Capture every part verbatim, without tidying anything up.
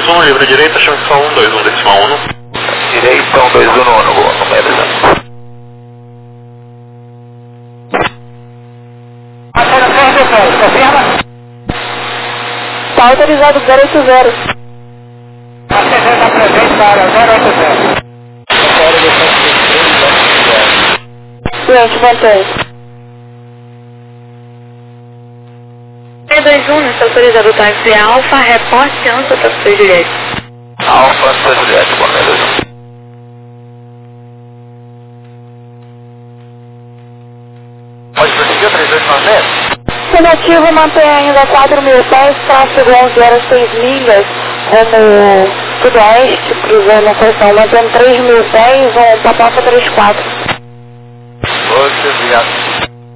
dois um, livre direita, chama só um dois um, decimal um. Direita, um dois um, no número exato. Está autorizado zero oito zero. A C V está presente na área zero oito zero. Cliente, mantém. três dois um, está autorizado o táxi Alfa, reporte Ansa, Taxi Juliette. Alfa, Santa Juliette, bom, beleza. Pode prosseguir, três dois nove zero? Negativo, mantém ainda quatro mil pés, tráfego onze horas seis milhas, rumo sudoeste, cruzando a estação, mantendo três mil pés, um Papaca trinta e quatro. Ok, obrigado.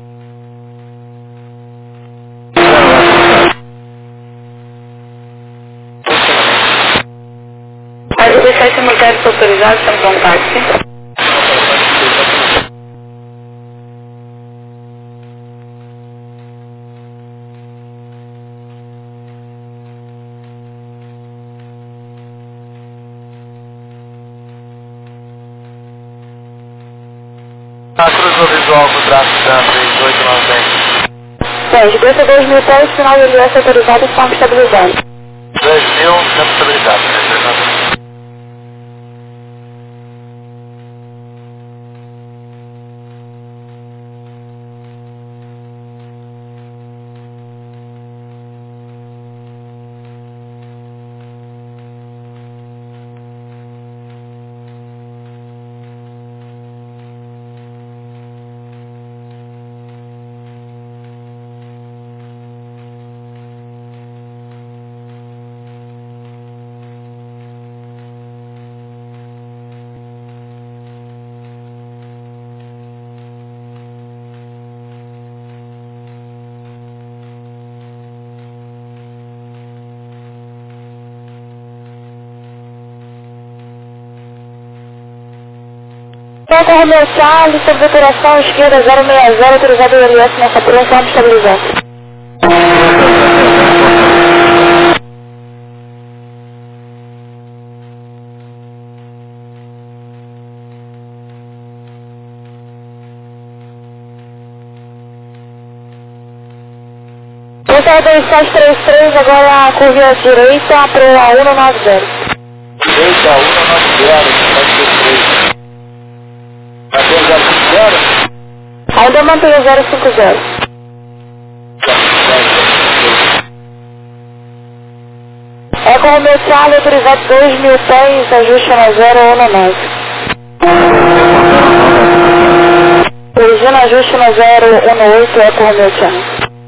A dezessete mulheres está autorizado, estamos com um táxi. Ah, cruzou visual com o tráfego da três oito nove zero. Bem, desça dois mil pés, sinal de aliança autorizado e forma estabilizado. dois mil, campo estabilizado, três dois nove zero. Então, com o meu Charlie, sobre operação esquerda zero seis zero, autorizado o aliança nessa pronta, forma estabilizado. Então, dois sete três três, agora a curva à direita para a um nove zero. Direita, um nove zero, pode ser três. Até zero cinco zero? Ainda mantém o zero cinco zero. É com o meu Charlie, autorizado dois mil pés, ajuste na zero um nove. Corrigindo ajuste na zero um oito, é com o meu Charlie.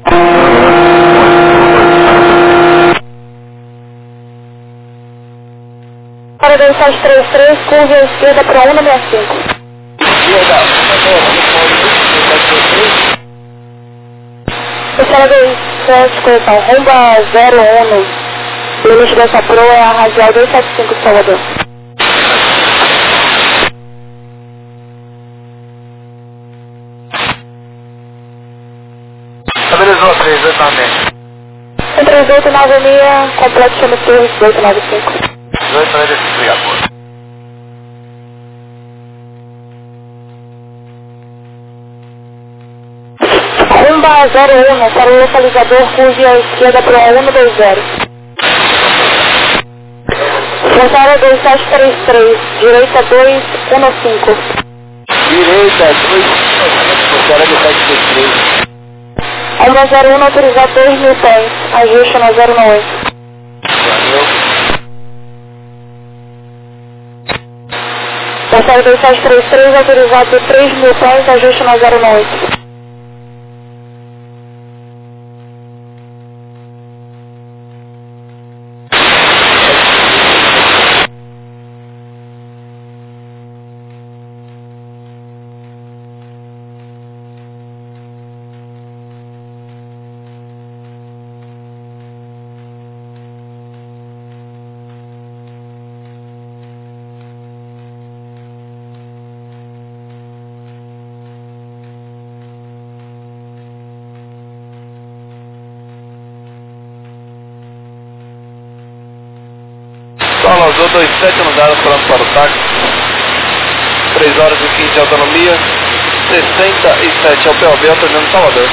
Para dois sete três três, curva à esquerda para um sessenta e cinco. Pessoal, dois sete, correção, rumba zero um, limite dessa pro é a radial dois sete cinco de Salvador. Estabilizou, três oito nove zero. três oito nove seis, completo chama Torres dezoito nove cinco. dezoito nove cinco, obrigado. Rumba zero um, para o localizador, curva à esquerda para um dois zero. Fronteira dois sete três três, direita dois um cinco. Direita, dois, fronteira dois sete três três. Rumba zero um, autorizado dois mil pés, ajuste na zero oito. Fronteira dois sete três três, autorizado três mil pés, ajuste na zero oito. Azul dois sete anunciado falando para o táxi. três horas e quinze de autonomia. sessenta e sete ao P O B, autorizando Salvador.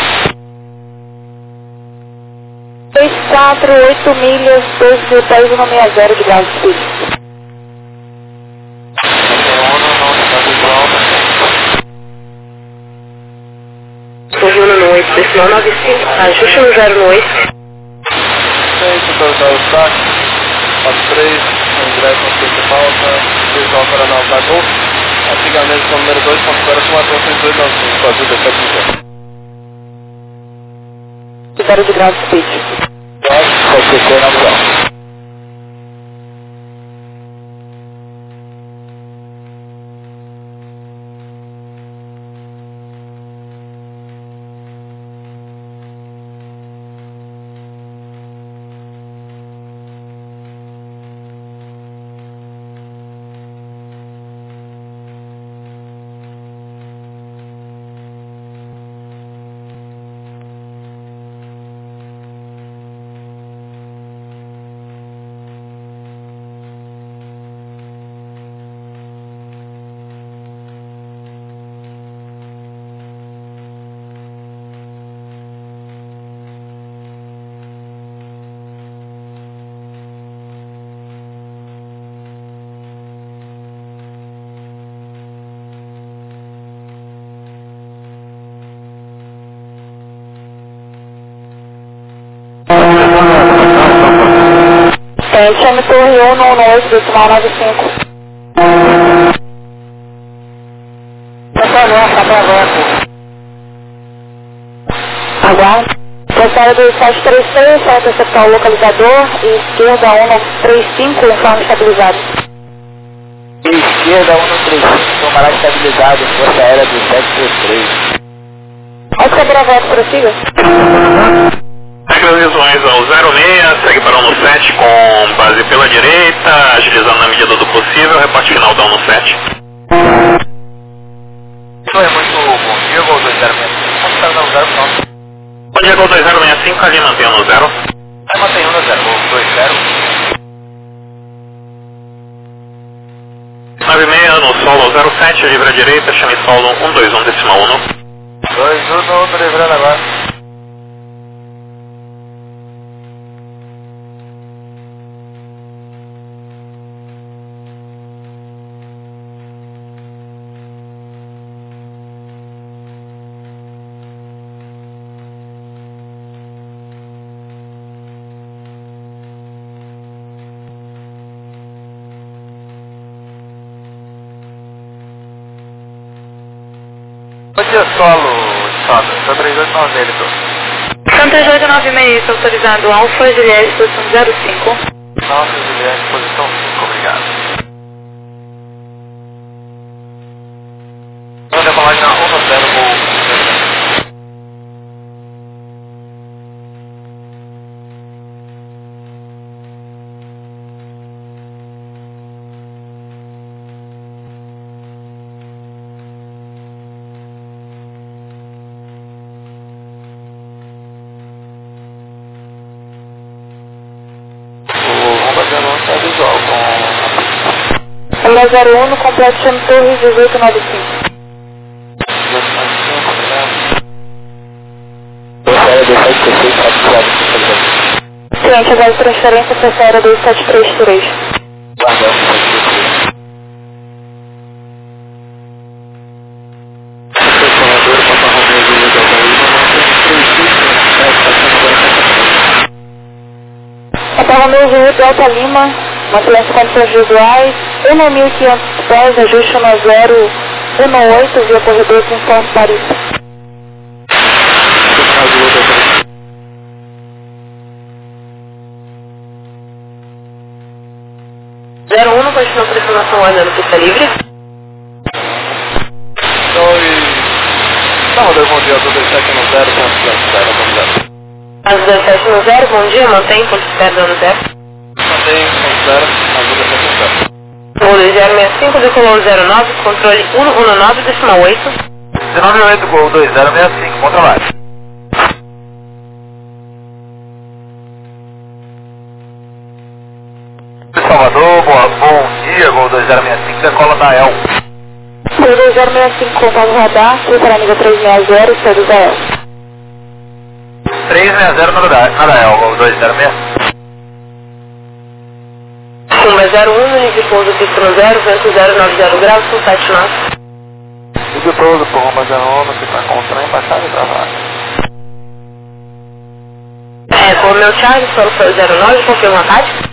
seis quatro oito milhas, dois mil pés, um seis zero de ground speed. Correu no oito, decimal nove cinco, ajuste no zero no oito. Centro, autorizado o táxi. quatro três, ingresso no centro de falta. Visual Coronel da Gol. Antigamente com o número dois, ponto zero, quatro seis dois nove cinco, Azul dois sete zero. Zero de ground speed. Pode ser cor na visão. Chame Torre um no oito, decimal nove cinco. Pessoal, nossa, até agora. Aguarde. Pessoal do sete três seis, para interceptar o localizador. E esquerda um nove três cinco, informe estabilizado. Esquerda um nove três cinco, tomará estabilizado, força aérea do sete três três. Oscar Bravo, prossiga. Visuais ao zero seis, segue para o no sete com base pela direita, agilizando na medida do possível, reporte final da um no sete. Isso é muito bom dia, Gol dois zero seis cinco, como está no zero não? Bom dia, Gol dois zero seis cinco, ali mantenha no zero. Aí mantém um no zero, Gol dois zero. nove seis no solo zero sete, livre à direita, chame solo um dois um decimal um. dois um, tô livrando agora. Bom dia, solo, Sandra. Só três oito nove nele, tô. Santa Jorge nove seis, autorizado Alfa, Juliette, posição zero cinco. Nossa, Juliette, posição cinco, obrigado. Vou decolar na um no zero, vou... Visual com... Lula zero um no complexo chame Torre dezoito nove cinco. dezoito nove cinco, obrigado. Força aérea dois sete três seis, estabilizado. Cliente, agora transferência Força Aérea dois sete três três. Guardando, dois sete três três. Funcionador, Papa Romeo, Juliette, Papa Romeo, Juliette, Delta Lima, mantenha as condições visuais, um mil e quinhentos pés, ajuste no zero um oito, via corredor com São Paris. zero um, continua por informação andando pista livre. Oi. Tá rodando bom dia, do dois sete no zero, ponto zero, ponto zero. Azul dezessete no zero, bom dia, mantém ponto zero no zero. Mantém ponto zero, azul dezessete no zero. Voo dois zero seis cinco, decolou zero nove, controle um um nove, decimal oito. dezenove oito, gol dois zero seis cinco, bom trabalho. Salvador, boa, bom dia, Gol dois zero seis cinco, decola da El. Gol dois zero seis cinco, contato radar, fui para a nível trezentos e sessenta, sendo da El. trezentos e sessenta na da, na da El, Gol dois zero seis. Puma zero um, nível pouso pistão zero, vento zero nove zero graus, com sete nove. Tudo todo, Puma zero um, que está com o trem baixado e travado. É, com o meu Charlie, solo foi o zero nove, confirma a tática.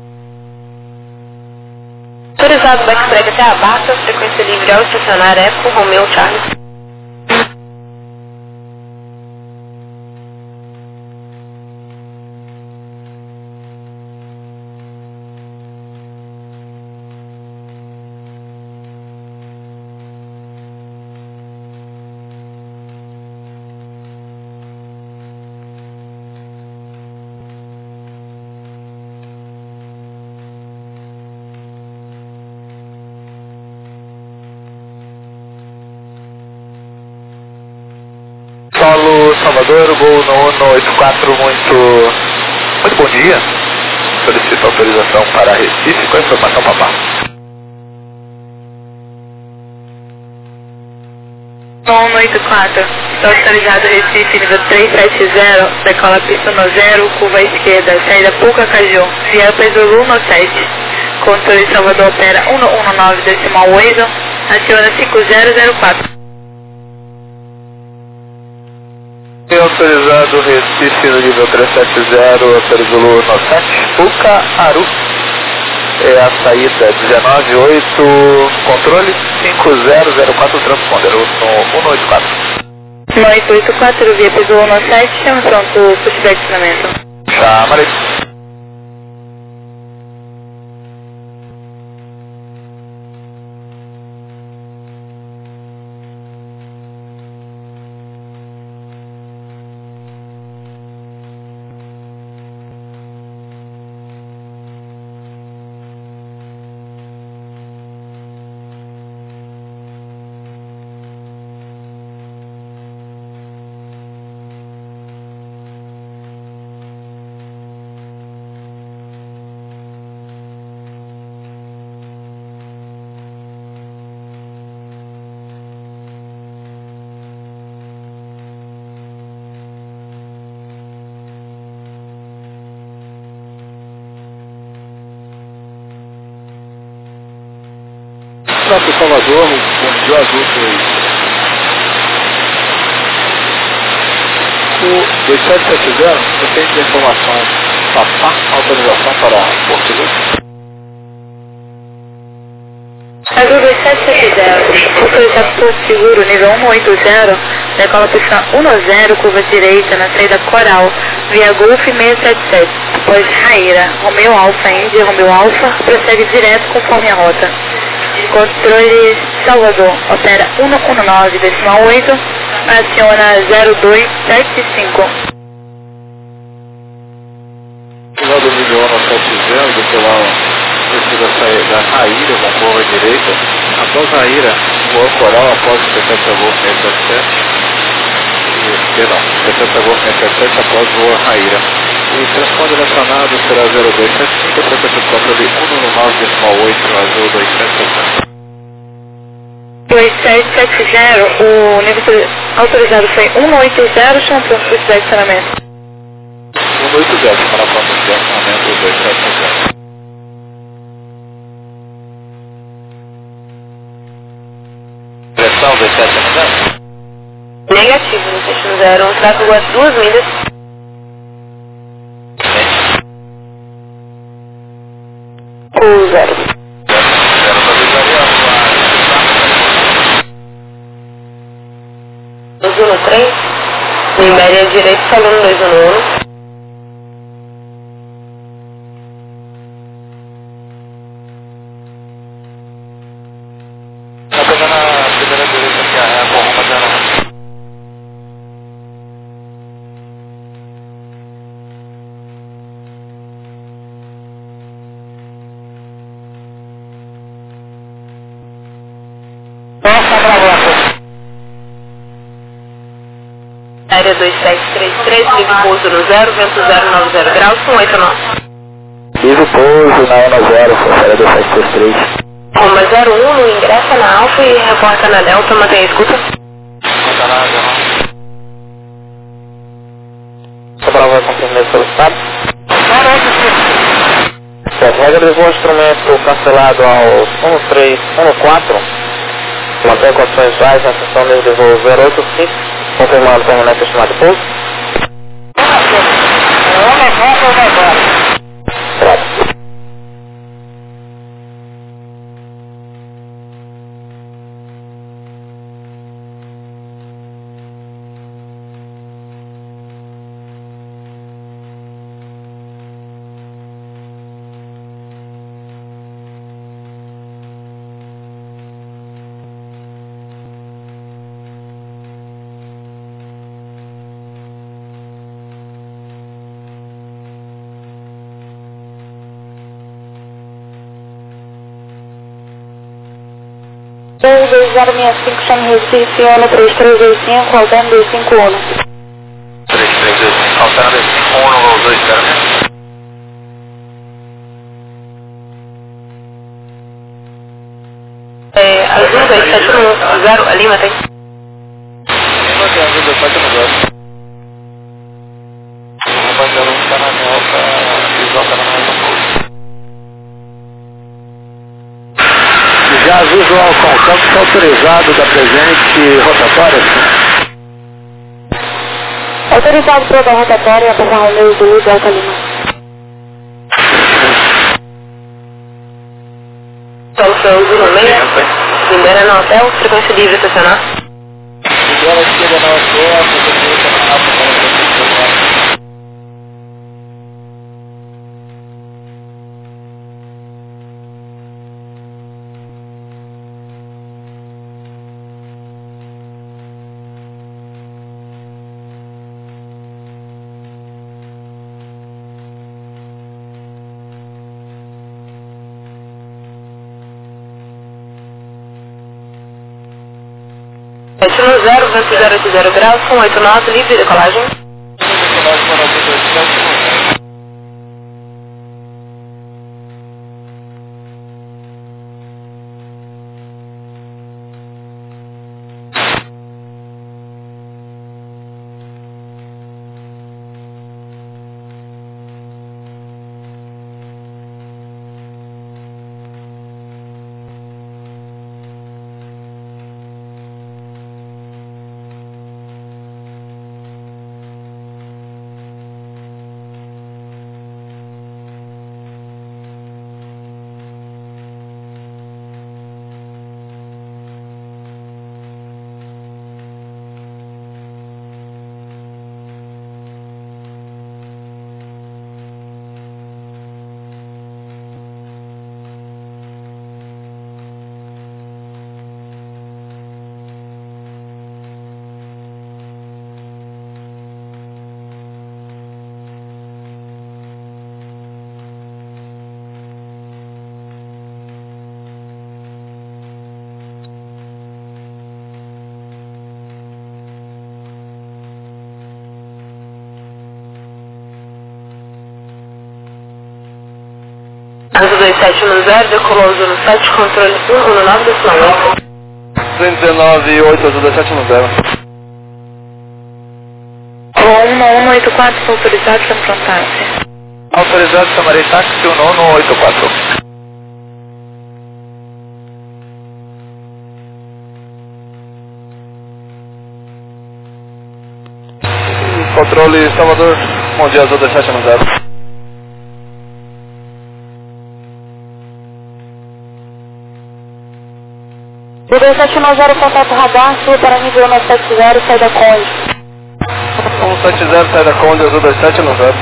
Autorizado backtrack até a Barca, frequência livre ao estacionar Eco, Romeo Charlie. Solo Salvador, Gol no oito quatro, muito, muito bom dia. Solicito autorização para Recife, com a informação, papá. um oito quatro, está autorizado Recife, nível trezentos e setenta, decola pista no zero, curva à esquerda, saída Pucacaju, via Pesolu no sete. Controle Salvador opera um um nove decimal oito, aciona cinco zero zero quatro. Autorizado Recife no nível trezentos e setenta, Pesolu no sete, Pucaru. É a saída dezenove oito, controle cinco zero zero quatro, transponder no um oito quatro. um oito oito quatro, via Pesolu no sete, chama pronto, push de acionamento. Chamarei. Para o Salvador, bom dia azul foi o dois sete sete zero, você tem informação, papá, autorização para Portugal. Azul dois sete sete zero, autorizado por seguro nível um oito zero, decola pista um zero, curva direita na saída Coral, via Golf seiscentos e setenta e sete, após Raíra, Romeo Alfa, Índia, Romeo Alfa, prossegue direto conforme a rota. Controle Salvador, opera um um nove decimal oito, aciona zero dois sete cinco. Final do nível um sete zero, do lá precisa sair da Raíra, com curva direita. Após Raíra, voa Coral, após setenta Golf seiscentos e setenta e sete. Perdão, setenta Golf seiscentos e setenta e sete, após voa Raíra. E transponder acionado será zero dois sete cinco, frequência de controle um um nove decimal oito, azul dois sete sete zero. dois sete sete zero, o nível autorizado foi um oito zero, chama pronto de acionamento. um oito zero, para pronto de acionamento dois sete sete zero. Pressão dois sete sete zero? Negativo, no destino zero, um tráfego a duas milhas. O zero. dois um três, Libéria direito, falando dois um um. Tá pegando a primeira direita aqui, a Roma zero. Nossa, bravo. Área dois sete três três, livre pouso no zero, vento zero nove zero graus, com oito nove. possível, pouso na Ana zero, Fortaleza dois sete três três. Roma zero um, ingressa na Alfa e reporta na Delta, mantém a escuta. Manda na Delta. Sobrava confirmado pelo Estado. Certo, regra de voo instrumento cancelado aos um três um quatro. Mantém condições visuais na seção livre de voo zero oito cinco. Confirmando o terminante estimado de pouso. Certo. dois dois zero seis cinco, chame Recife, ano três três dois cinco, Altano dois cinco um. três três dois cinco, Altano dois cinco um, voo dois zero seis. É, Azul dois sete um zero, a Lima tem? Lima tem Azul dois sete um zero. Lima zero um está na Delta e J na mais pouso. Já Azul João Alcon, campo autorizado da presente rotatória? Autorizado pela rotatória, para Romeu Zulu, Delta Lima. Então, seu Zulu seis, Libera no hotel, frequência livre estacionar. Libera chega no hotel, frequência livre estacionar. sete um zero, vento zero oito zero graus, com oito nove, livre decolagem. Decolagem para o dois sete um zero. Azul dois sete um zero, decolou Zulu sete, controle um um nove, decimal oito. duzentos e dezenove, oito, Azul dois sete um zero. um um oito quatro, autorizado para frontácia. Autorizado Samarei táxi um um oito quatro. Controle Salvador, bom dia, Azul dois sete um zero. dois sete um zero, contato radar, sul para nível um sete zero, sai da Conde. um sete zero, sai da Conde, Azul dois sete um zero.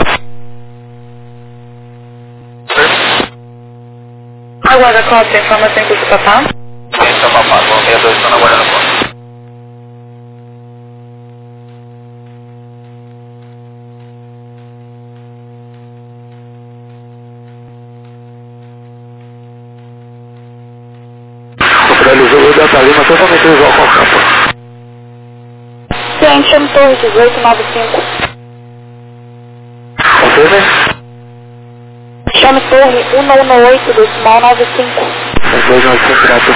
Aguarda Costa, informação em curso papá. Esse é o papá, voo sessenta e dois, estou na Guarda no Ponto. Realizou o Delta Lima totalmente igual com o campo. Ciente, M Torre dezoito nove cinco. Confirme. torre um um oito, decimal nove cinco. dois nove cinco, direto.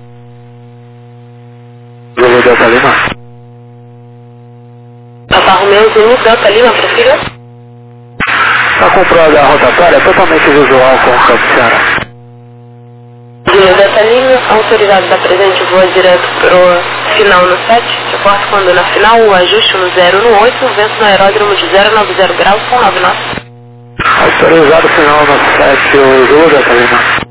Zulu Delta Lima. Papa Romeo Zulu Delta Lima, profira. Está comprada a rotatória totalmente visual com o campo Ceará. Zulu Delta Lima, autorizado da presente, voa direto pro final no sete. Reporte quando na final o ajuste no zero no oito, vento no aeródromo de zero nove zero graus com nove nove. Autorizado final no sete, o Zulu Delta Lima.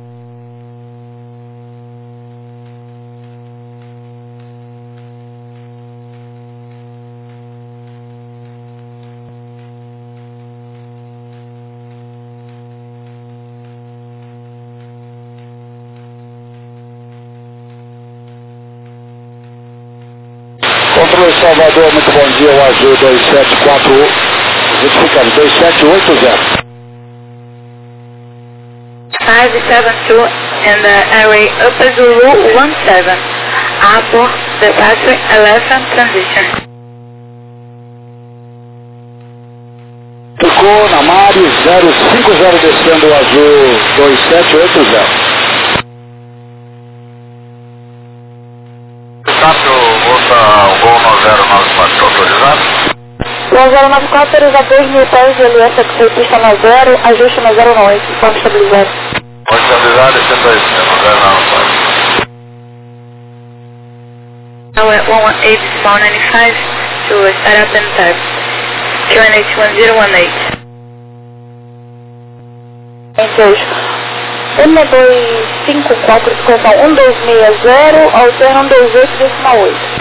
Controle Salvador, muito bom dia, o Azul dois sete quatro, verificando, dois sete oito zero. five seven two and the airway Upper Zulu one seven. Apple, departure eleven transition. Ficou na Mari zero cinco zero descendo o Azul dois sete oito zero. Volta o Gol nove zero nove quatro, autorizado? nove zero nove quatro, autorizado dois mil pés de L S, que pista na zero, ajuste na zero nove, ponto estabilizado. Pode estabilizar, descendo dois, nove zero nove quatro. Now at one one eight, small ninety-five to start up and type. Q N H one zero one eight. Então, um dois cinco quatro, sequência um dois seis zero, alterna um dois oito, decimal oito.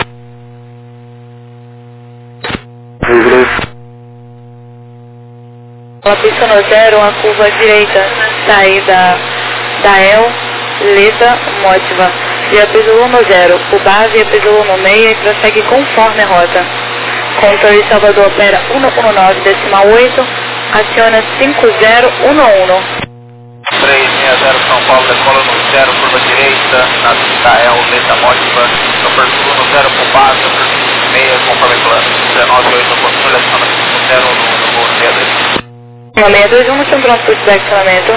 A pista no zero, uma curva direita, saída da El, Leda, Mótiva. Via Zulu no zero, o bar via Zulu no meio e prossegue conforme a rota. Controle Salvador opera um um nove, decimal oito, aciona cinco zero um um. três seis zero São Paulo, decola no zero, curva direita, na pista El, Leda, Mótiva. Upper Zulu no zero, com base, Upper Zulu meia, conforme plano. dezenove oito, controle, aciona cinco zero no voo seis seis dois um, centro de pushback, lamento.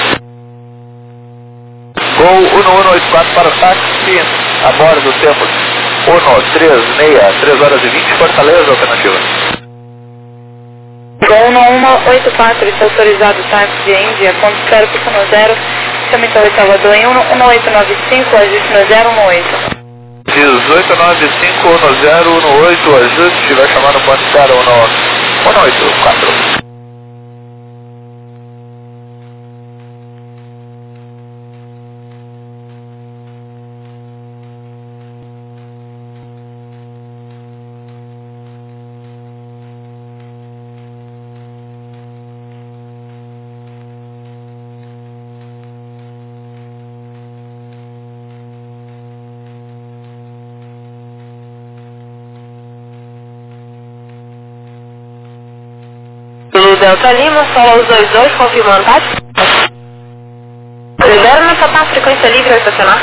Gol um um oito quatro para o táxi, a bordo do tempo um três seis, três horas e vinte, Fortaleza, alternativa. Gol um um oito quatro, está autorizado táxi de Índia, ponto zero, pista no zero, chama então o Salvador em um um oito nove cinco, ajuste no zero um oito. dezoito nove cinco um zero um oito, ajuste, vai chamar no ponto zero um oito quatro. Zulu Delta Lima, solo os dois dois, confirmando, tá? Libera na sua frequência livre ao estacionar.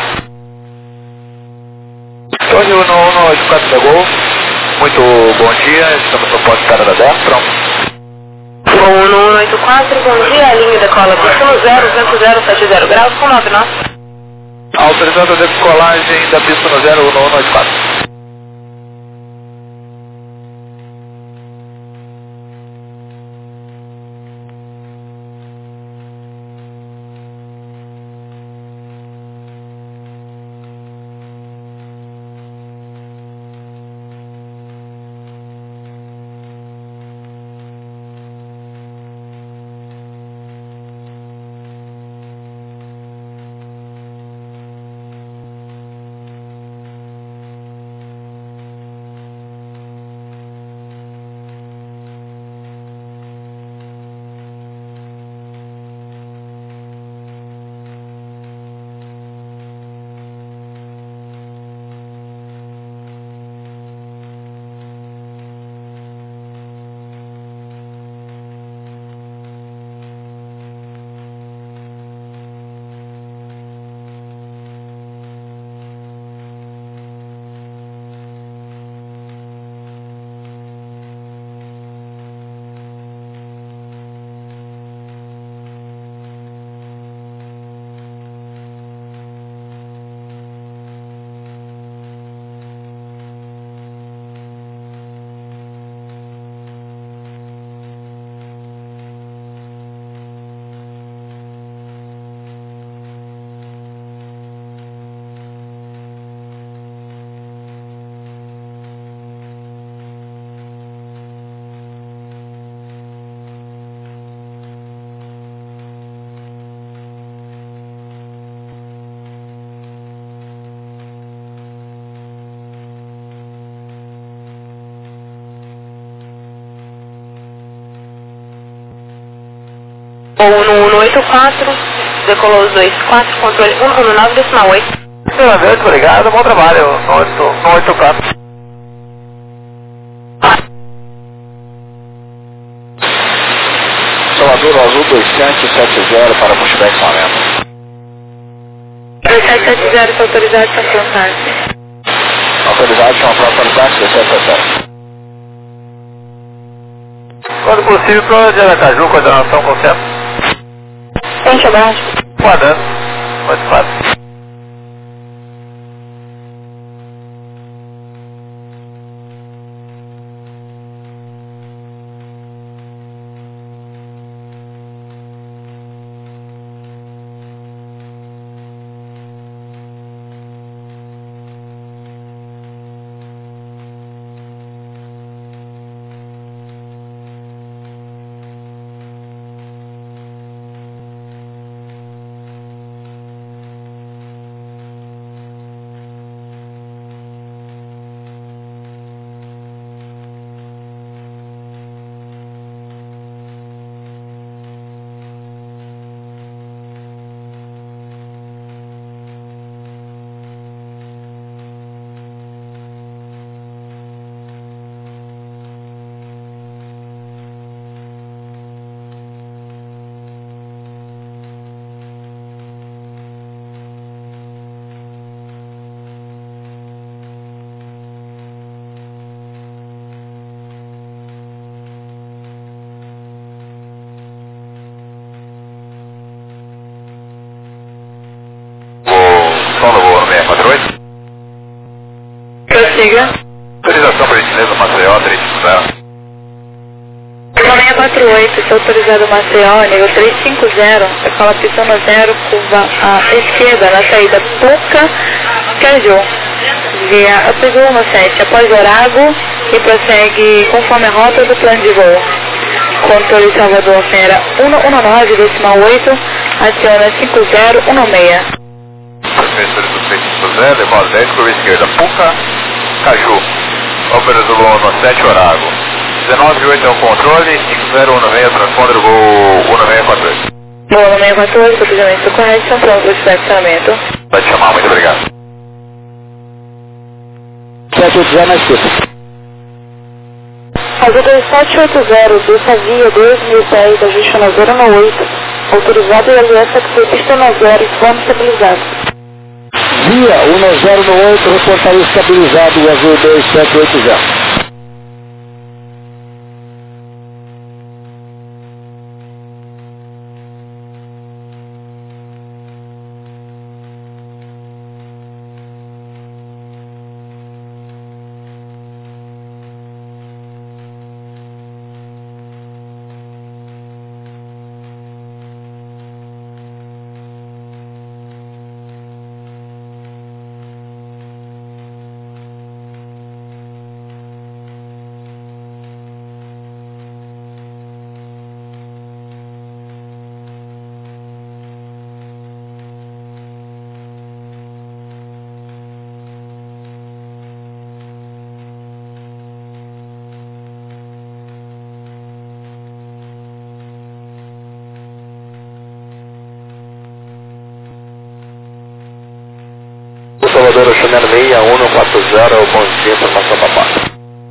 Torre um um oito quatro pegou, muito bom dia, estamos no ponto Cara da dez, pronto. Gol um um oito quatro, bom dia, linha decola pista no zero, vento zero sete zero graus com nove nove. Autorizando a decolagem da pista no zero um um oito quatro. Uno oito quatro, decolou os dois quatro, controle um um nove decimal oito. Excelente, obrigado, bom trabalho, no oito quatro. Salvador Azul dois sete sete zero para pushback Salento. dois sete sete zero, está autorizado para frontar. Autorizado, chama para frontar, dois sete sete zero. Quando possível, para de Aracaju, coordenação com o centro. Frente abaixo. Guardando, oito quatro. Prossiga. Autorização para gentileza Maceió, três cinco zero. seis quatro oito, está autorizado Maceió, nível três cinco zero, decola pista no zero, curva à esquerda, na saída Puca, Caju, via Upzul no sete, após Orago e prossegue conforme a rota do plano de voo. Controle Salvador opera um um nove decimal oito, aciona cinco zero um seis. Professor do três cinco zero, decola dez, curva esquerda, Puca, Caju, Ópera do no sete, Orago. dezenove oito é o controle, cinco zero um seis, transponder voo um seis quatro oito. Voo um seis quatro oito, procedimento correto, pronto para o estacionamento. Vai te chamar, muito obrigado. sete oito zero na esquerda. Azul dois sete oito zero, desça via dois mil dez, ajuste na zero no oito. Autorizado e L S X pista na zero, vamos estabilizado. Via um zero no oito, reportaria estabilizado, o Azul dois sete oito zero. Salvador Chanel seis um quatro zero, bom dia, informação para paz.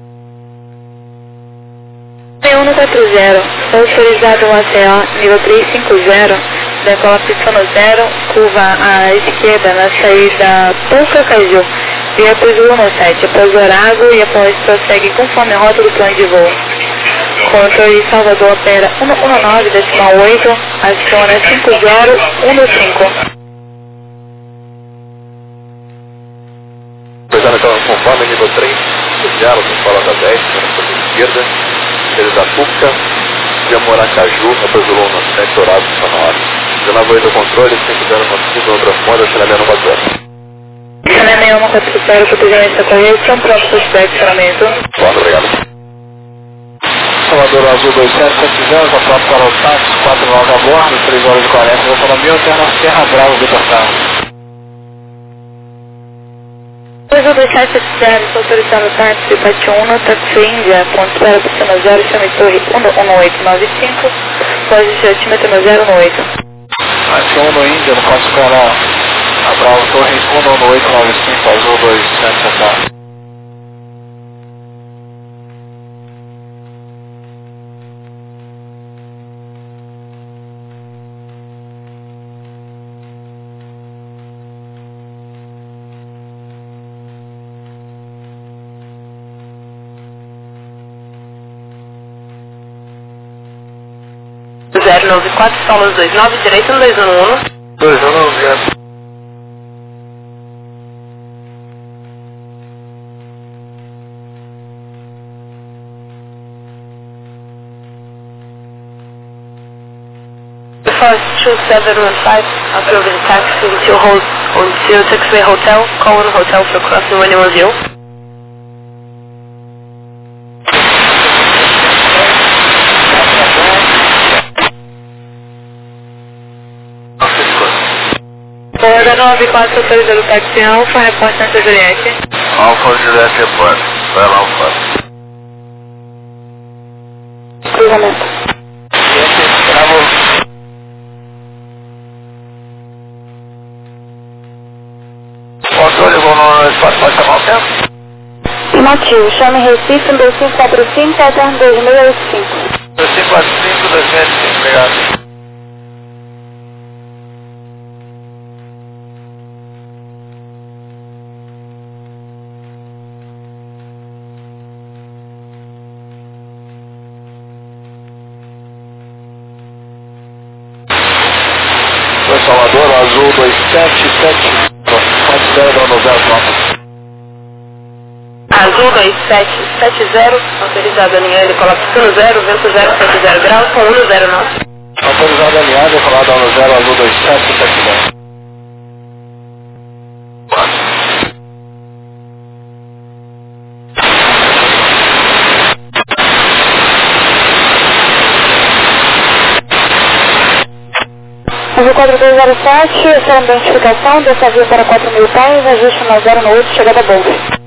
seis um quatro zero, autorizado Maceió, nível três cinco zero, decola pista no zero, curva à esquerda na saída Puca Caju, via Upzul no sete, após Orago e após prossegue conforme a rota do plano de voo. Controle Salvador opera um um nove decimal oito, aciona cinco zero um cinco. Pois então, conforme nível três, zero, fala da dez, na esquerda, ele da Puca, via Moracaju, Upzul no sete, Orago, sonora. dezenove oito controle, cinco zero no cinco, no transponder, Chanel seis um quatro zero. Chanel seis um quatro zero, protegimento correto, pronto para o estacionamento. Pronto, obrigado. Salvador Azul dois sete sete zero, aprox para o táxi, quatro nove a bordo, três horas e quarenta, da economia, alterna Serra Brava do Portal. Azul dois sete sete zero, estou autorizando o táxi, Pati um, taxi Índia, ponto para pista zero, chame torre um um oito nove cinco, Pode de altímetro no zero um oito. Acho um no Índia, não posso ficar lá. A Bravo Torre um no oito nove cinco, azul dois sete sete. zero nove quatro, solos dois nove, direito no dois um um. dois um nove zero. First two seven one five, approving taxi to hold on zero six Way Hotel, Cohen Hotel for crossing one one zero. Borda nove quatro autorizando o táxi Alfa, repórter Santa Juliette. Alfa Juliette, repórter. Vai lá, Alfa. Cruzamento. Bravo. Controle, vou no espaço, pode chamar o tempo? Afirmativo. Chame Recife um dois cinco quatro cinco, alterno dois seis oito cinco. dois cinco quatro cinco, dois seis oito cinco, obrigado. Oi, Salvador, azul dois sete sete, quatro zero no zero quatro. Azul dois sete sete zero, autorizado a linha helicóptero no zero, vento zero sete zero graus, com um no zero nove. Autorizado a alinhada, falado no zero, azul dois sete sete zero. Azul quatro dois zero sete, essa é a identificação dessa via para quatro mil pés, ajuste no zero no oito, chegada a Bolsa.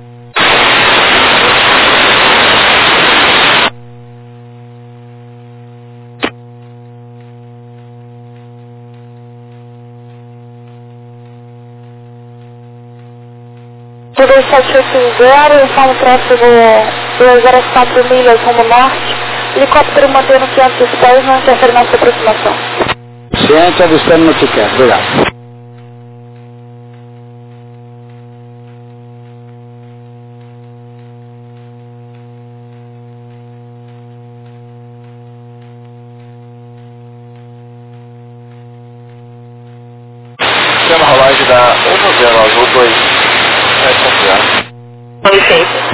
dois sete oito zero, informa o tráfego duas zero quatro milhas rumo norte, helicóptero mantendo quinhentos pés, não interfere na sua aproximação. Ciente, avistando no que quer, obrigado. Sistema rolagem da um no zero, azul dois sete sete zero. Com licença.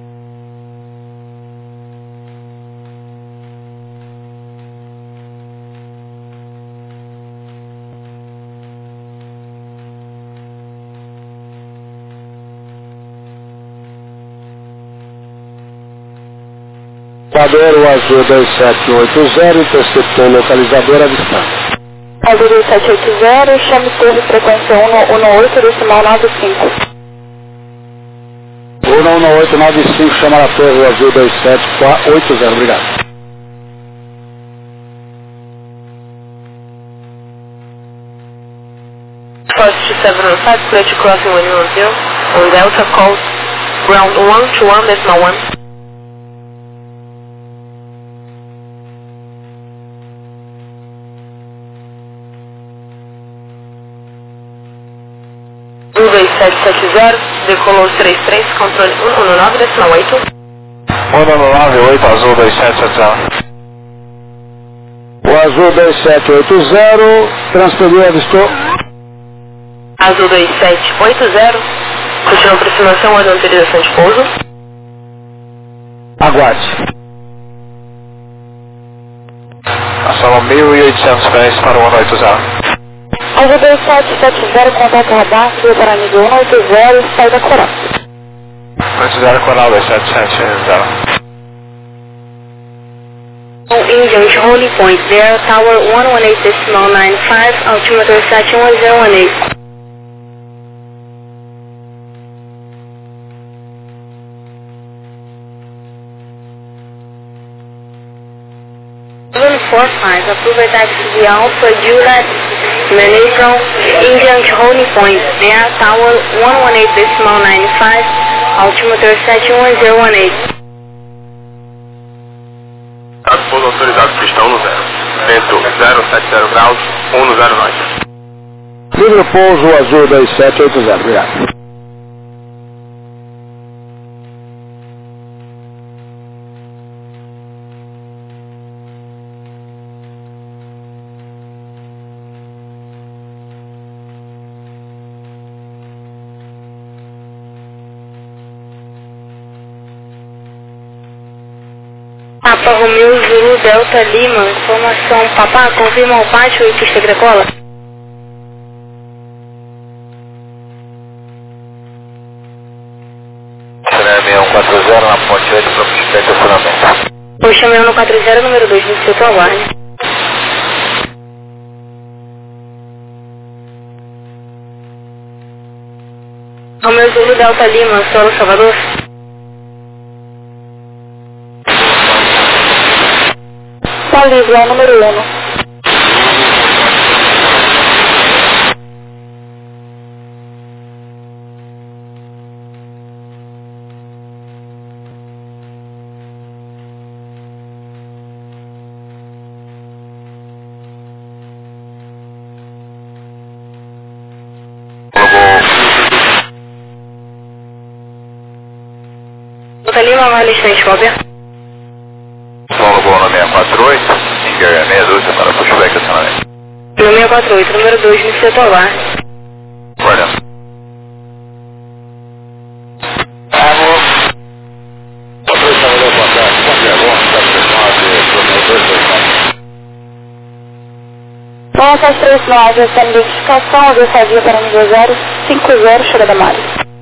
Equador, o azul dois sete oito zero, interceptou localizador avistado. Azul dois sete oito zero, chame torre frequência um no oito, decimal nove cinco. um no oito nove cinco, chama a torre, o azul dois sete oito zero, obrigado. First two seven one five, clear to crossing one one zero, on Delta call, ground one to one, decimal one. dois sete sete zero, decolou três três, controle um um nove, decimal oito. um no nove oito, azul dois sete sete zero. O azul dois sete oito zero, transferiu, avistou. Azul dois sete oito zero, continua a aproximação, ordem autorização de pouso. Aguarde. Ação mil e oitocentos pés para o um oito zero. Azul dois sete sete zero, contato radar, via para nível um oito zero, saída coral. um oito zero, coral dois sete sete zero. Engine holding point there, tower one one eight decimal nine five, altimeter sete um zero um oito. seven four five, aproveitar esse via Alpha Juliet, Malaysian, Indian Honey Point, Air Tower one one eight decimal nine five, altimeter sete um zero um oito. Pouso autorizado, pistão no zero. Vento zero sete zero graus, um no zero nove. Livre pouso azul dois sete oito zero, obrigado. Papa Romeu Zulu Delta Lima, informação, Papá, confirma o pátio e pista Grecola. seis um quatro zero na ponte oito para o estacionamento. Poxa, meu no quatro zero, número dois, no seu aguarde. Romeu Zulu Delta Lima, Solo Salvador. Bolívia, número um. Delta Lima, vai listante, Cópia. Solo Gol no seis quatro oito, Inter meia dúzia para pushback estacionamento. No seis quatro oito, número dois, no seu aguarde. Guardando. Alô. Dois Salvador, boa tarde. Bom dia, bom, sete três nove, dois dois nove. Bom, sete três nove, essa identificação, eu sabia para nível zero cinco zero, Chega da Mari.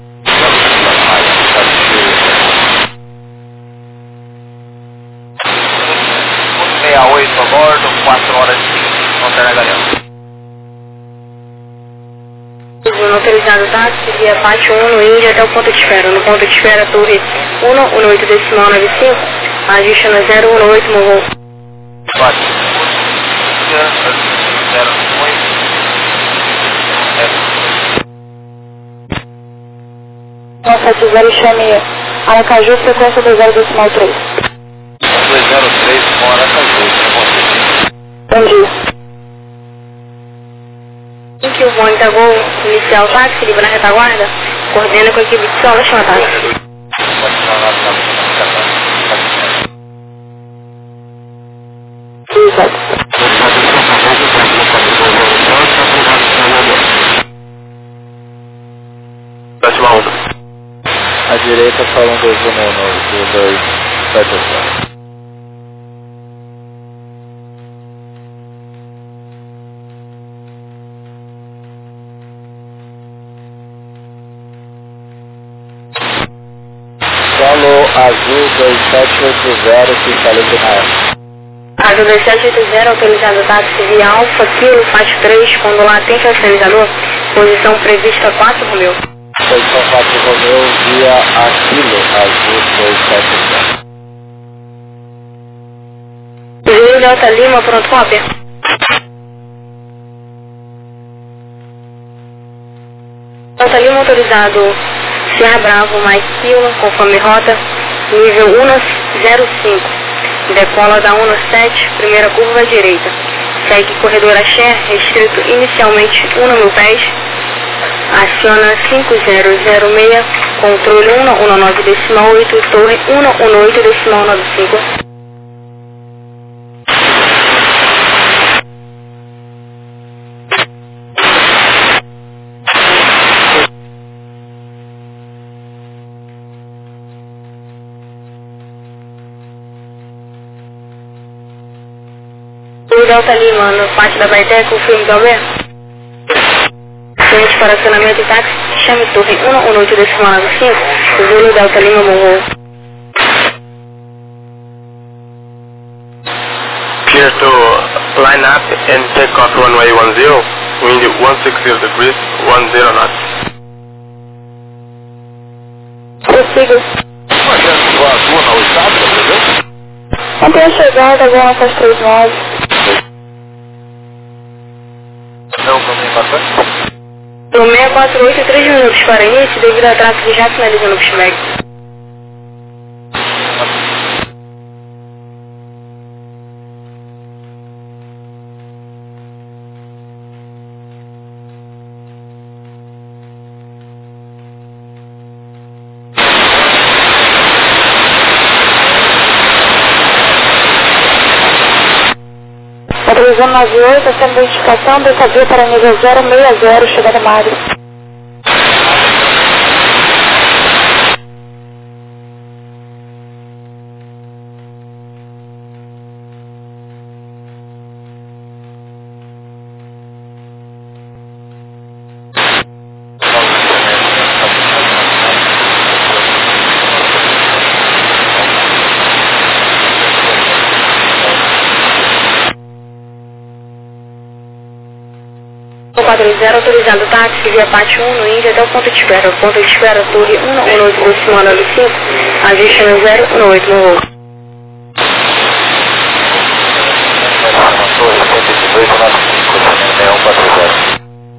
sessenta e oito a bordo, quatro horas e Montanha Galhão. Autorizado táxi via Pátio um no Índia até o ponto de espera. No ponto de espera, torre um um oito decimal nove cinco, ajuste no zero um oito, morro. quatro, zero oito, Bom, sete zero, chame Aracaju, frequência dois zero decimal três. dois zero três, com Aracaju. Bom dia. Em que o Boni tá gol, inicial táxi, livre na retaguarda, coordena com a equipe de solo, chama táxi. À direita, falando dois um no dois sete oito. Solo Azul dois sete oito zero, que falei de raio. Azul dois sete oito zero, autorizado táxi via Alfa, Kilo, Faixa três, quando lá tem sinalizador, posição prevista quatro Romeu. Posição quatro Romeu via Aquilo, Azul dois sete zero. Zulu Delta Lima, pronto, cópia. Delta Lima autorizado Sierra Bravo mais Kilo, conforme rota, nível um zero cinco. Decola da um sete, primeira curva à direita. Segue corredor Axé, restrito inicialmente um mil pés. Aciona cinco zero zero seis, controle um um nove decimal oito, torre um um oito decimal nove cinco. Delta Lima, no pátio da Baité, confirme Galber. Frente para acionamento e táxi, chame torre um um oito decimal nove cinco, Zulu Delta Lima, Monroe. Clear to line up and take off runway one zero, wind one sixty degrees, one zero knots. Prossiga. Imagina sua azul na oitava, entendeu? Mantenha a chegada, agora sete três nove. No seis quatro oito, três minutos para início, devido a tráfego já finalizando o pushback. Autorizando nove oito, essa identificação dessa via para nível zero seis zero, chegando Mário. quatro zero, autorizado táxi via Pátio um no Índia até o ponto de espera. O ponto de espera, Torre um um oito do Simona L cinco, ajuste no zero um oito no voo. Torre cento e dois, nove cinco, seis um quatro zero.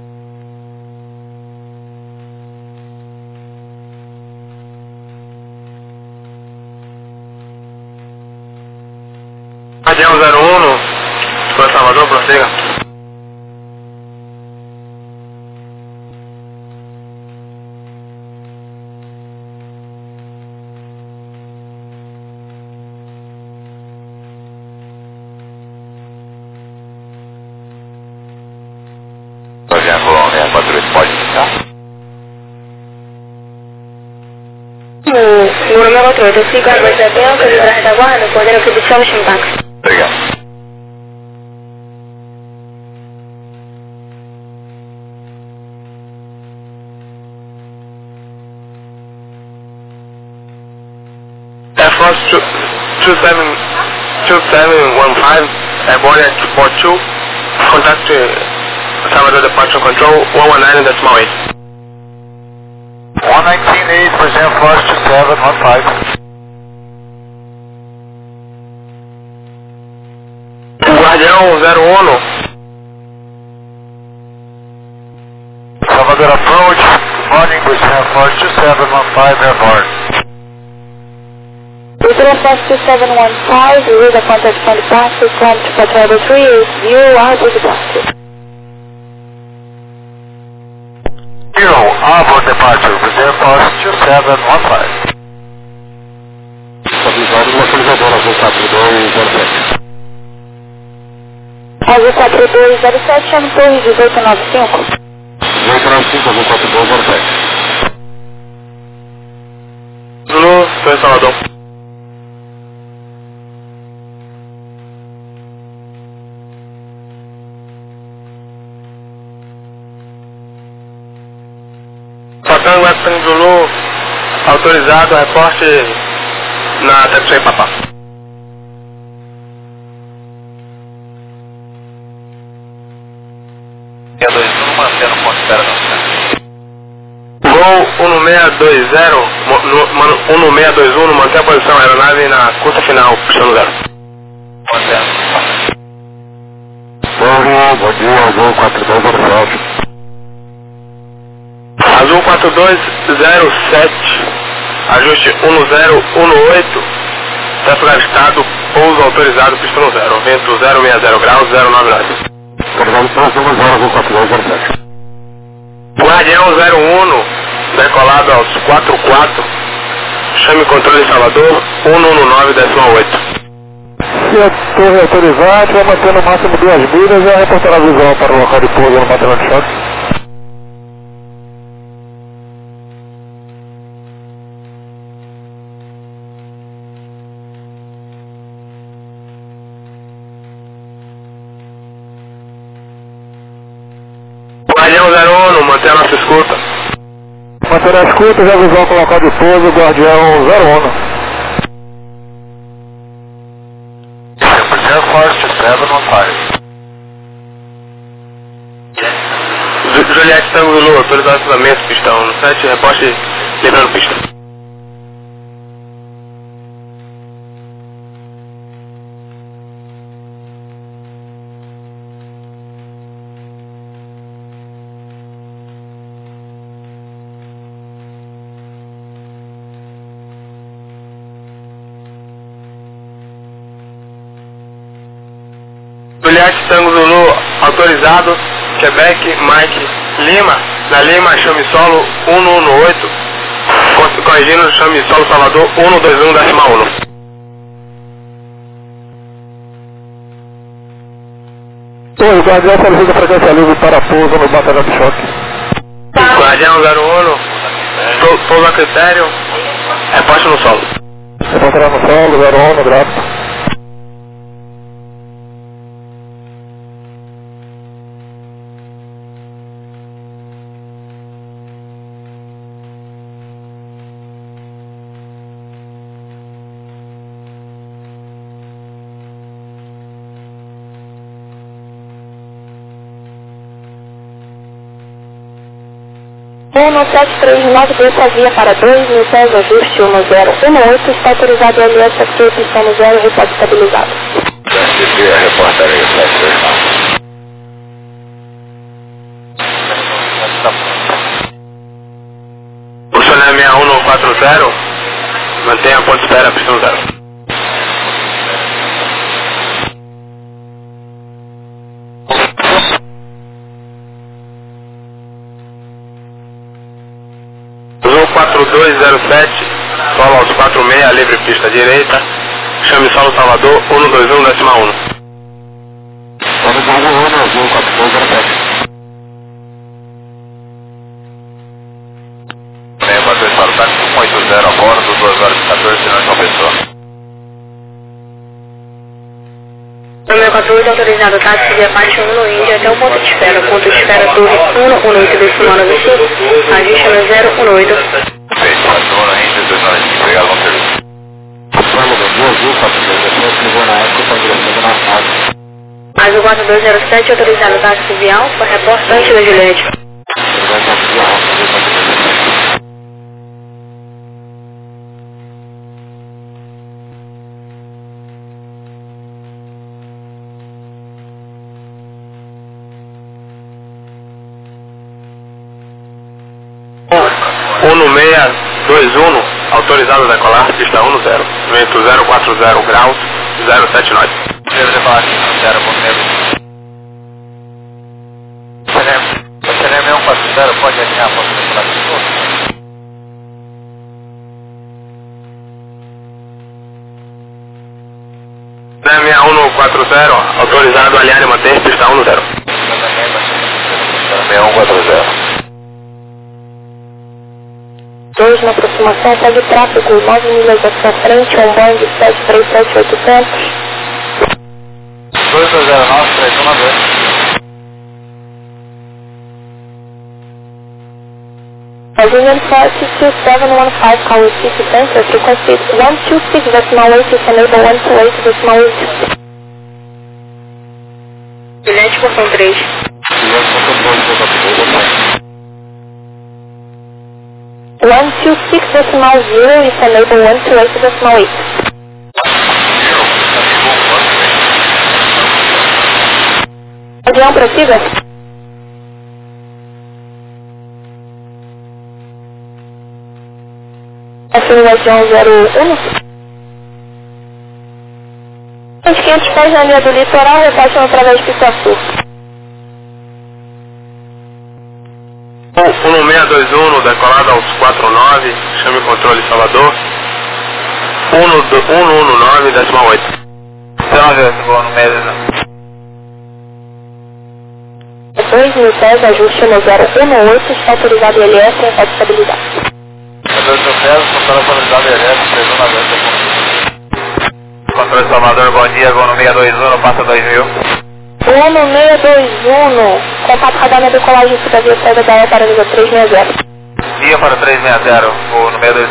Guardião zero um, São Salvador, prossiga. Guardião Colônia quatro oito, pode ficar? O seguro seis quatro oito, eu sigo a voz da Bianca de trás da guarda, podendo atribuição no táxi. Obrigado. Air Force two seven two seven one five, airborne at four two, contact uh, Salvador Departure Control, one one nine decimal eight. one nineteen eight, present Force two seven one five. Guardião zero um, Salvador approach, morning, present Force two seven one five, airborne. Brazil Force two seven one five, with a contact from the taxi from Patrol three eight zero, out of the taxi. Zero, Avo departure, present Force two seven one five. Avisado localizador, Azul quatro dois zero sete. Azul quatro dois zero sete, chama Torre dezoito nove cinco. dezoito nove cinco, Azul quatro dois zero sete. Zulu, São Salvador. Tango Western Zulu, autorizado, reporte na Taxi Papá. seis dois um, mantendo o ponto de espera não. Gol um seis dois zero, um seis dois um, mantém a posição aeronave na curta final, pistão zero. Mantendo. Bom dia, Azul quatro dois zero sete. Azul quatro dois zero sete, ajuste um zero um oito, tráfego avistado, pouso autorizado, pistão zero, vento zero seis zero graus, zero nove nove. Obrigado, próximo zero, Azul quatro dois zero sete. Guardião zero um, decolado aos quatro quatro, chame controle em Salvador, um um nove decimal oito. Se a torre autorizada, vai manter no máximo duas milhas e vai reportar a visão para o local de pouso no material de choque. Guardião zero um, mantém a nossa escuta. Manter a escuta e a visão com o local de pouso, Guardião zero um. Present Force two seven one five. Ju- Juliette Tango Zulu, autorizado acionamento, pistão no sete, reporte liberando pista. autorizado, Quebec, Mike, Lima, na Lima, chame solo um um oito, corrigindo, chame solo Salvador um dois um, décima um. Oi, Guardião solicita frequência livre para pouso no batalhão de choque. Guardião zero um, pouso a critério, reposte no solo. Reportará no solo, zero um, no gráfico. um sete três nove dois via para dois, mil pés, ajuste um zero um oito, está autorizado L S aqui, pistão no zero, reporte estabilizado. Reportaria sete três nove. O Soné seis um quatro zero, mantenha a ponte de espera, pistão zero. quatro dois zero sete, solo aos quatro seis, livre pista direita, chame solo Salvador um dois um, décima um. Solo Salvador um dois um, quatro dois zero sete. Lembra dois para o táxi um oito zero a bordo, duas horas e quatorze minutos ao pessoa. Número quatorze, autorizado táxi via parte um no Índia até o ponto de espera. Ponto de espera torre um um oito, decimal nove cinco, ajuste no zero um oito. Feito, quatro um no Índia, dois nove cinco, obrigado, bom serviço. Plano do Rio Azul, quatro dois zero sete, ligou na época com a direção do Nassau. Azul quatro dois zero sete, autorizado táxi via Alfa, reporte antes da Juliette. um seis dois um, autorizado a decolar, pista um zero, vento zero quatro zero graus, zero sete nove. Deve decolar aqui no zero ponto zero. O C N M um quatro zero pode alinhar a ponta de decolar de novo? seis um quatro zero, autorizado a alinhar e manter, pista um zero. seis um quatro zero. dois na aproximação, segue tráfego, nove milhas à sua frente, um Boeing sete três sete oito zero. dois dois zero nove, três um nove dois. Union four two two seven one five, call City Center, frequency one two six decimal eight, enable one two eight decimal eight. Juliette, portão três. one two six decimal zero, is enable one two eight decimal eight. Avião, prossiga. Avião zero um. Uns quinhentos pés na linha do litoral, repassam através de Pista Sul. um seis dois um, decolado aos quatro nove, chame controle Salvador, um um nove, decimal oito. Então, gente, vou no meio do... dois mil pés, ajuste no zero um oito, está autorizado L S em fase de estabilidade. dois mil pés, controle autorizado L S, três um nove zero. Controle Salvador, bom dia, vou no seis dois um, passa dois mil. Ano seis dois um, contato radar na decolagem da via saída da E para nível três seis zero. Dia para três seis zero, vou no seis dois um.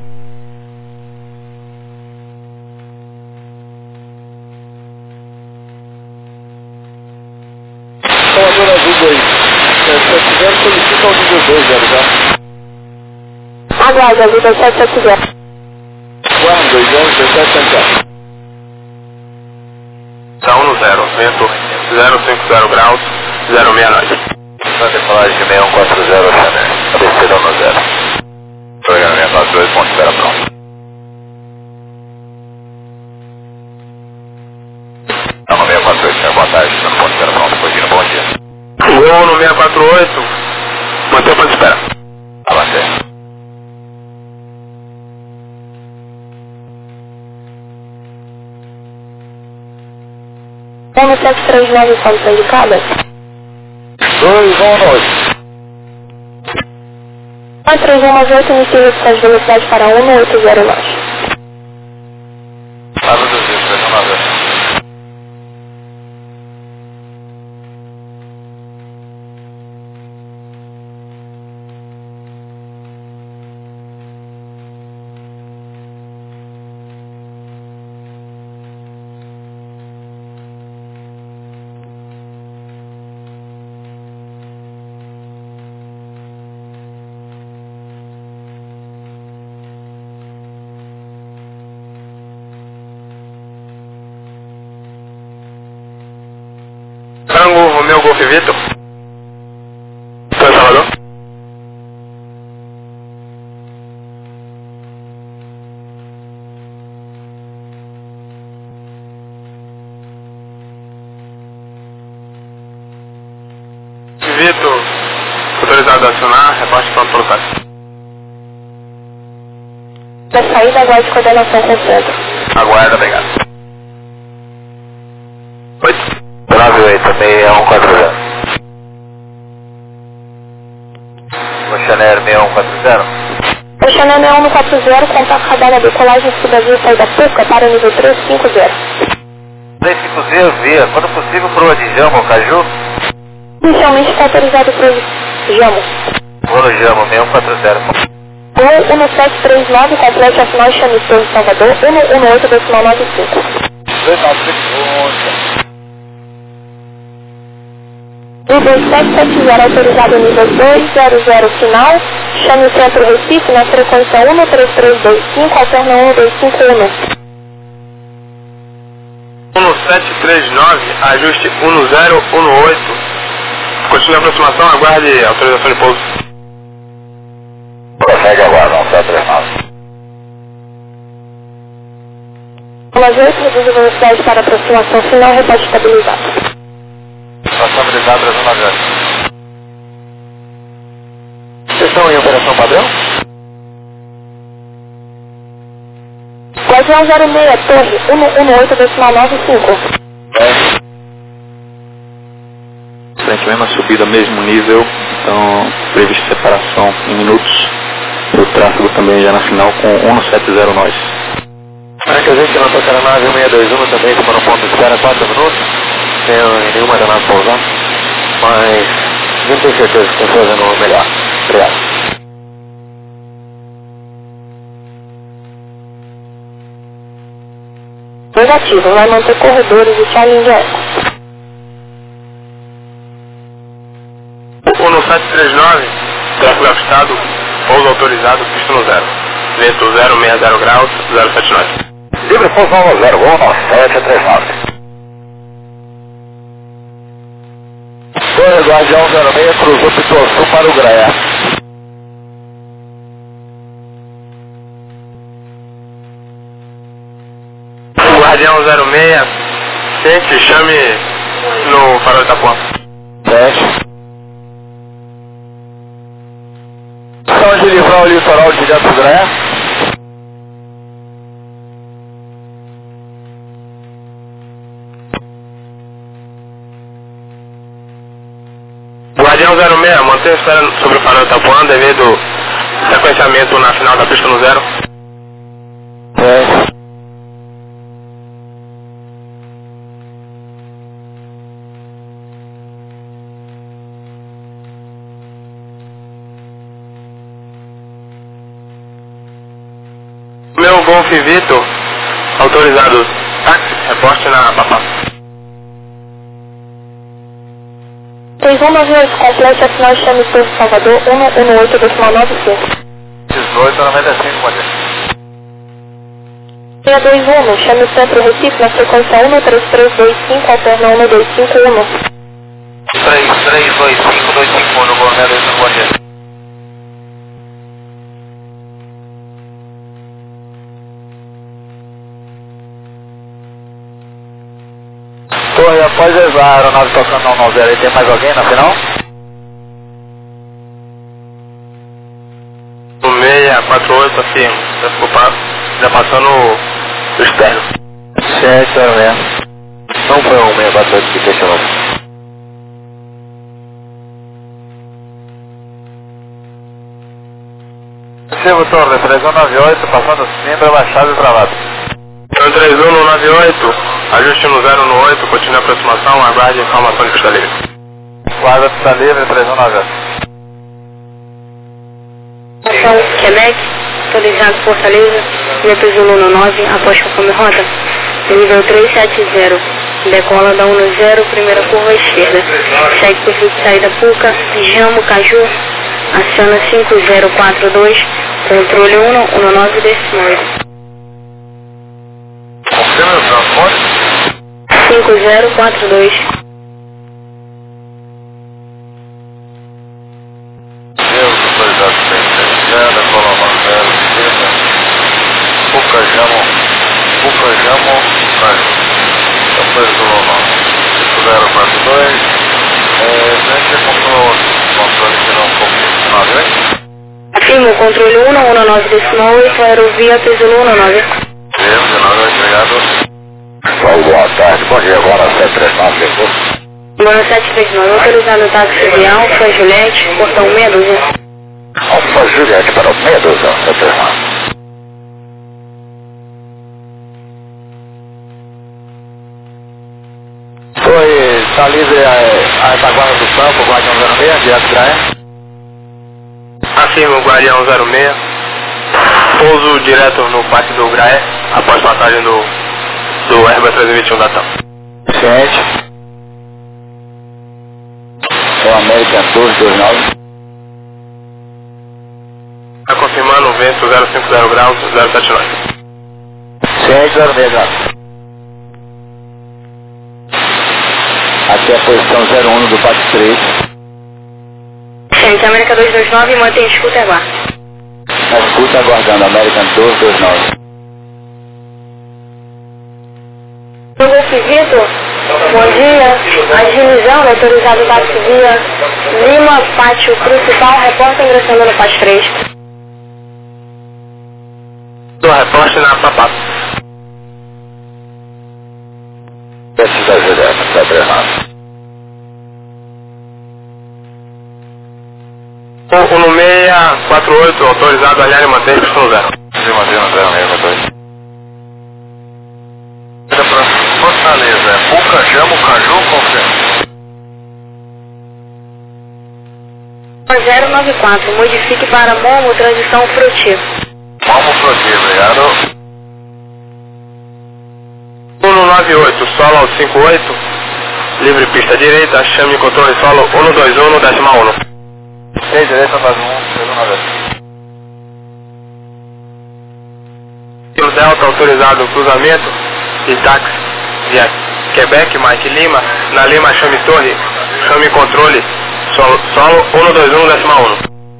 Salvador Azul dois, sete zero, solicita o nível dois zero zero. Aguarde, Azul dois sete sete zero. Guarda, dois um, dois sete sete zero. Está um zero, vento zero cinco zero graus, zero seis nove. Sua decolagem de seis um quatro zero, Chanel. Descedão no zero. Programamento nove dois, ponto espera pronto. Tá no seis quatro oito, boa tarde, está no ponto espera pronto, Codino, bom dia. seis quatro oito, mantém o ponto de espera. Tá, mantém. um sete três nove, fontes indicadas. dois um oito. um três um nove oito, inicia redução de velocidade para um oito zero nove. Tá reduzido, três um nove oito. Tango Romeu Golf Vitor. São Salvador. Vitor, autorizado a acionar, reporte pronto pelo táxi. Na saída, aguarde coordenação com o centro. Aguarda, obrigado. Oito. nove oito seis um quatro zero. Oceaneer seis um quatro zero. Oceaneer seis um quatro zero, contato radar na decolagem Cidadania saída Puca para nível três cinco zero. três cinco zero, via, quando possível, proa de Jamo, Caju. Inicialmente está autorizado para o Jamo. Vou no Jamo, seis um quatro zero. Gol um sete três nove, complete a final Chame Torre Salvador, um um oito decimal nove cinco. dois nove cinco. Nível sete sete zero, autorizado nível dois zero zero final, chame o centro Recife na frequência um três três dois cinco, alterna um dois cinco um. um sete três nove, ajuste um zero um oito. Continue a aproximação, aguarde autorização de pouso. Prossegue agora, um sete três nove. Umas oito, reduz a velocidade para aproximação final, repete estabilizado. Estabilizado, três um nove oito. Vocês estão em operação padrão? Guardião zero seis, torre um um oito decimal nove cinco. É. Frente, mesma subida, mesmo nível, então prevista separação em minutos. E o tráfego também já na final com um sete zero nós. Para que a gente não toca na nave um seis dois um também, como no ponto de espera quatro minutos, sem nenhuma da nave pousando, mas não tenho certeza que estou fazendo o melhor. Obrigado. Negativo, vai manter corredores e challenge eco. um sete três nove, tráfego ajustado, pouso autorizado, pista no zero. Vento zero seis zero graus, zero sete nove. Livre pouso no zero um sete três nove. Torre Guardião zero seis cruzou Pituaçu para o Graia. Guardião zero seis, sente, chame no farol de Itapuã. Sete. Onde livrar o litoral direto do Graia? Guardião zero seis, mantenha a espera sobre o farol de Itapuã devido ao sequenciamento na final da pista no zero. É. Meu Golf Vitor, autorizado táxi, reporte na Papá. três um nove oito, complete a final Chame Torre Salvador, um um oito decimal nove cinco. dezoito noventa e cinco, modelo. seis dois um, chame o centro Recife na frequência um três três dois cinco, alterna um dois cinco um. três três dois cinco dois cinco um no Governador do Guardião. Torre, após a aeronave tocando no zero, tem mais alguém na final? seis quatro oito, afirmo. Já ficou pa... já passando o externo. sete zero seis. Não foi um seis quatro oito que questionou. Recebo Torre, três um nove oito, passando Simbra, baixado e travado. três um no nove oito, ajuste no zero no oito, continue a aproximação, aguarde informação de pista livre. Guarda pista livre, três um nove oito. Ação Quebec, autorizado Fortaleza, via P Zulu nove, após conforme rota, nível trezentos e setenta, decola da um no zero, primeira curva à esquerda, segue perfil de saída Puca, Jamo, Caju, aciona cinco zero quatro dois, controle um um nove decimal. Confirma o transporte? cinco zero quatro dois. Deus, autorizado Pentenciana, Coloma zero, esquerda. Puca, Jamo, Puca, Jamo, Caju. Depois do Lomão. cinco zero quatro dois. É, você comprou o controle que não confirma no nove oito? Afirmo, controle um um nove decimal oito, aerovia P Zulu um nove. Deus, dezenove, obrigado. Paulo, boa tarde. Bom dia, agora sete três nove, ligou. Agora sete três nove, autorizado táxi de Alfa, Juliette, portão meia dúzia. Alfa Juliette para o meia dúzia, sete três nove. Foi, está livre a, a retaguarda do campo, Guardião zero seis, direto Graé. Afirmo, Guardião zero seis, pouso direto no pátio do Graé, após passagem do, do Airbus trezentos e vinte e um da TAM. Ciente. É o American Tour vinte e nove. Está confirmando o vento zero cinquenta graus, zero sete nove. Ciente, zero seis graus. Aqui é a posição zero um do pátio três. Ciente, América duzentos e vinte e nove, mantém escuta e aguarda. Na escuta aguardando, American Tour vinte e nove. Golf Vitor, bom dia. Agilizando, autorizado táxi via Lima, pátio principal, repórter ingressando no pátio três. Do repórter na Papata. Esse da Juliette, sete três nove. O no seis quatro oito, autorizado a aliar e manter pista no zero. De manter no zero seis quatro oito. Fortaleza, é Puca, Jamo, Caju, confirma. zero nove quatro, modifique para Momo, transição Fruti. Vamos prosseguir, obrigado. um no nove oito, solo ao cinco oito, livre pista direita, chame controle solo um dois um, decimal um. seis direita, nove um, três um nove. O Delta autorizado o cruzamento de táxi via Quebec, Mike Lima, na Lima chame torre, chame controle solo, solo um dois um, decimal um.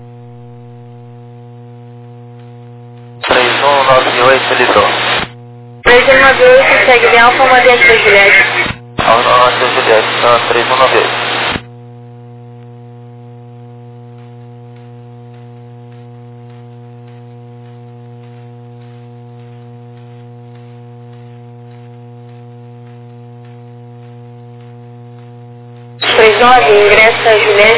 três um nove oito, litrou. três um nove oito, segue de Alfa, Madente da Juliette. Alfa, Madente da Juliette, três um nove oito. três nove, ingressa Juliette.